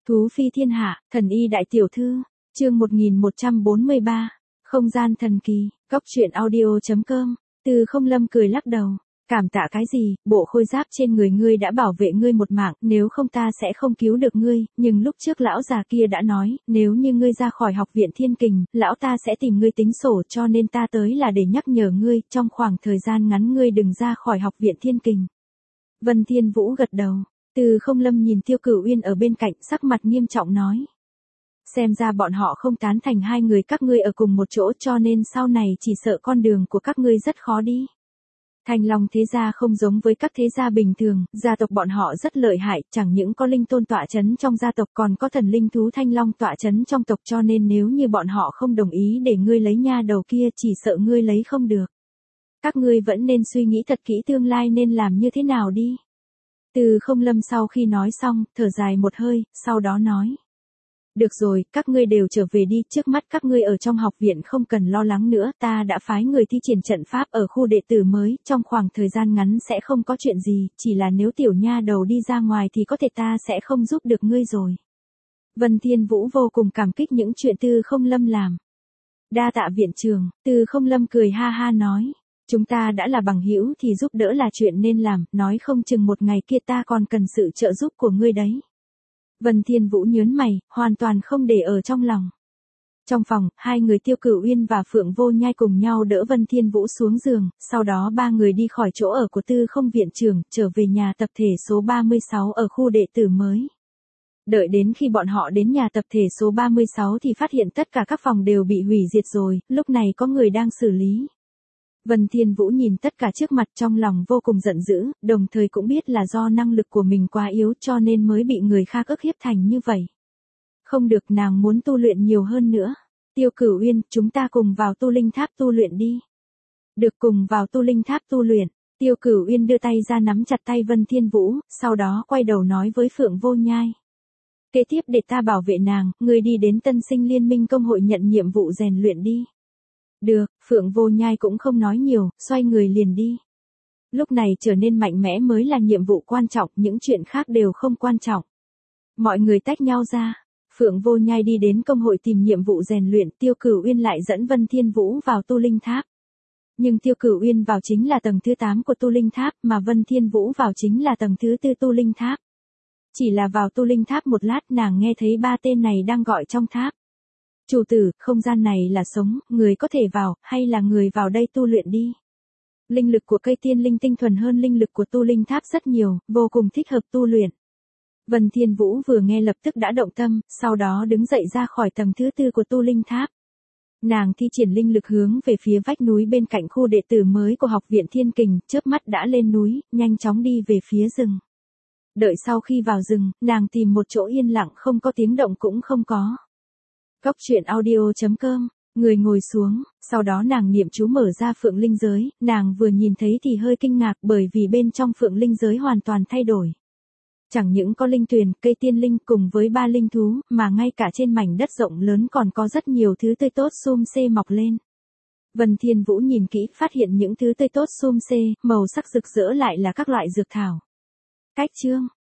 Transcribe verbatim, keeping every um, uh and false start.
Thú phi thiên hạ, thần y đại tiểu thư, chương một nghìn một trăm bốn mươi ba, không gian thần kỳ, cốc truyện audio.com, Từ Không Lâm cười lắc đầu, cảm tạ cái gì, bộ khôi giáp trên người ngươi đã bảo vệ ngươi một mạng, nếu không ta sẽ không cứu được ngươi, nhưng lúc trước lão già kia đã nói, nếu như ngươi ra khỏi học viện thiên kình, lão ta sẽ tìm ngươi tính sổ, cho nên ta tới là để nhắc nhở ngươi, trong khoảng thời gian ngắn ngươi đừng ra khỏi học viện thiên kình. Vân Thiên Vũ gật đầu. Từ Không Lâm nhìn Tiêu Cửu Uyên ở bên cạnh, sắc mặt nghiêm trọng nói. Xem ra bọn họ không tán thành hai người các ngươi ở cùng một chỗ, cho nên sau này chỉ sợ con đường của các ngươi rất khó đi. Thanh Long thế gia không giống với các thế gia bình thường, gia tộc bọn họ rất lợi hại, chẳng những có linh tôn tọa chấn trong gia tộc còn có thần linh thú Thanh Long tọa chấn trong tộc, cho nên nếu như bọn họ không đồng ý để ngươi lấy nha đầu kia, chỉ sợ ngươi lấy không được. Các ngươi vẫn nên suy nghĩ thật kỹ tương lai nên làm như thế nào đi. Từ Không Lâm sau khi nói xong, thở dài một hơi, sau đó nói. Được rồi, các ngươi đều trở về đi, trước mắt các ngươi ở trong học viện không cần lo lắng nữa, ta đã phái người thi triển trận pháp ở khu đệ tử mới, trong khoảng thời gian ngắn sẽ không có chuyện gì, chỉ là nếu tiểu nha đầu đi ra ngoài thì có thể ta sẽ không giúp được ngươi rồi. Vân Thiên Vũ vô cùng cảm kích những chuyện Từ Không Lâm làm. Đa tạ viện trưởng, Từ Không Lâm cười ha ha nói. Chúng ta đã là bằng hữu thì giúp đỡ là chuyện nên làm, nói không chừng một ngày kia ta còn cần sự trợ giúp của ngươi đấy. Vân Thiên Vũ nhớn mày, hoàn toàn không để ở trong lòng. Trong phòng, hai người Tiêu Cửu Uyên và Phượng Vô Nhai cùng nhau đỡ Vân Thiên Vũ xuống giường, sau đó ba người đi khỏi chỗ ở của Tư Không viện trưởng, trở về nhà tập thể số ba mươi sáu ở khu đệ tử mới. Đợi đến khi bọn họ đến nhà tập thể số ba mươi sáu thì phát hiện tất cả các phòng đều bị hủy diệt rồi, lúc này có người đang xử lý. Vân Thiên Vũ nhìn tất cả trước mặt trong lòng vô cùng giận dữ, đồng thời cũng biết là do năng lực của mình quá yếu cho nên mới bị người khác ức hiếp thành như vậy. Không được, nàng muốn tu luyện nhiều hơn nữa. Tiêu Cửu Uyên, chúng ta cùng vào tu linh tháp tu luyện đi. Được, cùng vào tu linh tháp tu luyện. Tiêu Cửu Uyên đưa tay ra nắm chặt tay Vân Thiên Vũ, sau đó quay đầu nói với Phượng Vô Nhai. Kế tiếp để ta bảo vệ nàng, ngươi đi đến Tân Sinh Liên Minh công hội nhận nhiệm vụ rèn luyện đi. Được, Phượng Vô Nhai cũng không nói nhiều, xoay người liền đi. Lúc này trở nên mạnh mẽ mới là nhiệm vụ quan trọng, những chuyện khác đều không quan trọng. Mọi người tách nhau ra, Phượng Vô Nhai đi đến công hội tìm nhiệm vụ rèn luyện, Tiêu Cửu Uyên lại dẫn Vân Thiên Vũ vào tu linh tháp. Nhưng Tiêu Cửu Uyên vào chính là tầng thứ tám của tu linh tháp, mà Vân Thiên Vũ vào chính là tầng thứ tư tu linh tháp. Chỉ là vào tu linh tháp một lát nàng nghe thấy ba tên này đang gọi trong tháp. Chủ tử, không gian này là sống, người có thể vào, hay là người vào đây tu luyện đi. Linh lực của cây tiên linh tinh thuần hơn linh lực của tu linh tháp rất nhiều, vô cùng thích hợp tu luyện. Vân Thiên Vũ vừa nghe lập tức đã động tâm, sau đó đứng dậy ra khỏi tầng thứ tư của tu linh tháp. Nàng thi triển linh lực hướng về phía vách núi bên cạnh khu đệ tử mới của học viện thiên kình, chớp mắt đã lên núi, nhanh chóng đi về phía rừng. Đợi sau khi vào rừng, nàng tìm một chỗ yên lặng không có tiếng động cũng không có. Cốc truyện audio.com, người ngồi xuống, sau đó nàng niệm chú mở ra phượng linh giới, nàng vừa nhìn thấy thì hơi kinh ngạc bởi vì bên trong phượng linh giới hoàn toàn thay đổi. Chẳng những có linh tuyền, cây tiên linh cùng với ba linh thú, mà ngay cả trên mảnh đất rộng lớn còn có rất nhiều thứ tươi tốt sum xê mọc lên. Vân Thiên Vũ nhìn kỹ, phát hiện những thứ tươi tốt sum xê, màu sắc rực rỡ lại là các loại dược thảo. Cách chương